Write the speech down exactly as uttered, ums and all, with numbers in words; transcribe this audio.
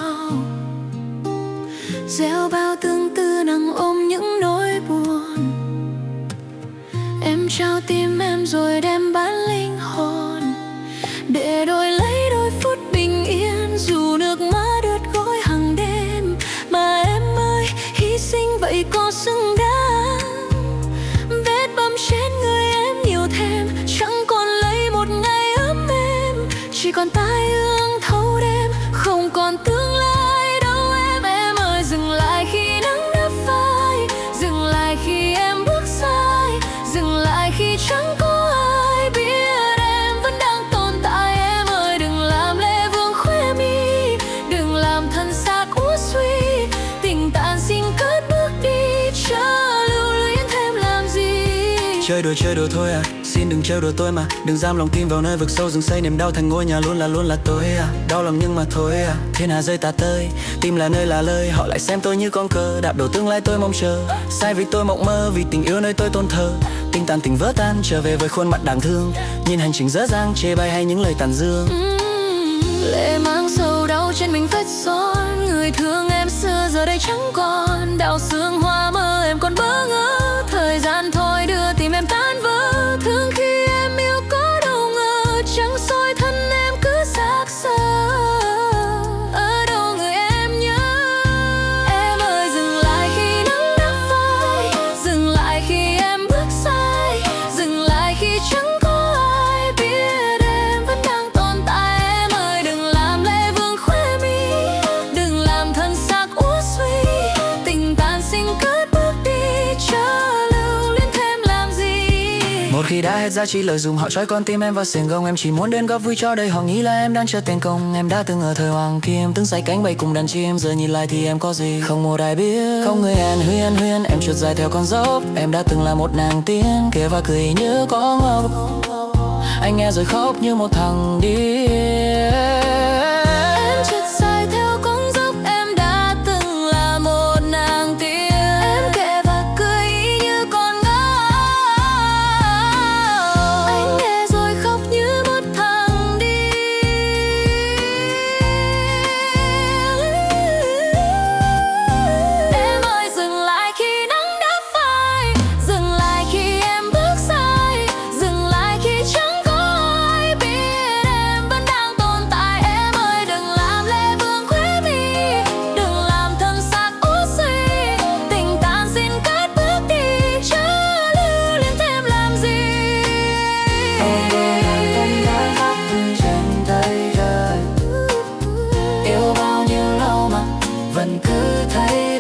nhau, gieo bao tương tư nặng ôm những nỗi buồn. Em trao tim em rồi đem bán linh hồn, để đổi lấy đôi phút bình yên. Dù nước mắt ướt gối hàng đêm, mà em ơi, hy sinh vậy có xứng đáng. Vết bầm trên người em nhiều thêm, chẳng còn lấy một ngày ấm êm, chỉ còn tai ương thâu đêm, không còn tương lai đâu em. Em ơi, dừng lại khi nắng đã phai, dừng lại khi em bước sai, dừng lại khi chẳng có ai biết em vẫn đang tồn tại. Em ơi, đừng làm lệ vương khóe mi, đừng làm thân xác uất suy, tình tàn xin cất bước đi, chớ lưu luyến thêm làm gì. Chơi đùa chơi đùa thôi à, xin đừng trêu đùa tôi mà. Đừng giam lòng tim vào nơi vực sâu, dừng xây niềm đau thành ngôi nhà luôn là luôn là tôi à. Đau lòng nhưng mà thôi à, thiên hà rơi tạt tơi, tim là nơi là lời, họ lại xem tôi như con cờ đạp đổ tương lai tôi mong chờ. Sai vì tôi mộng mơ, vì tình yêu nơi tôi tôn thờ. Tình tàn tình vỡ tan, trở về với khuôn mặt đáng thương, nhìn hành trình dở dang, chê bai hay những lời tàn dương. uhm, Lệ mang sầu đau trên mình vết son, người thương em xưa giờ đây chẳng còn. Đào sương hoa mơ em còn bỡ ngỡ, thời gian thôi đưa tim em tan vỡ. Thương khi em yêu có đâu ngờ, chẳng soi thân em cứ xác xơ. Ở đâu người em nhớ? Em ơi, dừng lại khi nắng đã phai, dừng lại khi em bước sai, dừng lại khi chẳng có ai biết em vẫn đang tồn tại. Em ơi, đừng làm lệ vương khóe mi, đừng làm thân xác uất suy, tình tàn xin cất bước đi, chớ lưu luyến thêm làm gì. Một khi đã hết giá trị lợi dụng, họ trói con tim em vào xiềng gông. Em chỉ muốn đến góp vui cho đời, họ nghĩ là em đang chờ tiền công. Em đã từng ở thời hoàng kim, từng say cánh bay cùng đàn chim. Giờ nhìn lại thì em có gì, không một ai biết. Không người hẹn huyên huyên, em trượt dài theo con dốc. Em đã từng là một nàng tiên, kể và cười như có ngốc. Anh nghe rồi khóc như một thằng điên. Em trượt dài theo con dốc, em đã từng là một nàng tiên. Em kể và cười y như con ngốc. Anh nghe rồi khóc như một thằng điên. Em ơi, dừng lại khi nắng đã phai, dừng lại khi em bước sai, dừng lại khi chẳng có ai biết em vẫn đang tồn tại. Em ơi, đừng làm lệ vương khóe mi, đừng làm thân xác uất suy, tình tàn xin cất bước đi, chớ lưu luyến thêm làm gì. Không ngờ là con gái khóc trên tay trời, yêu bao nhiêu lâu mà vẫn cứ thấy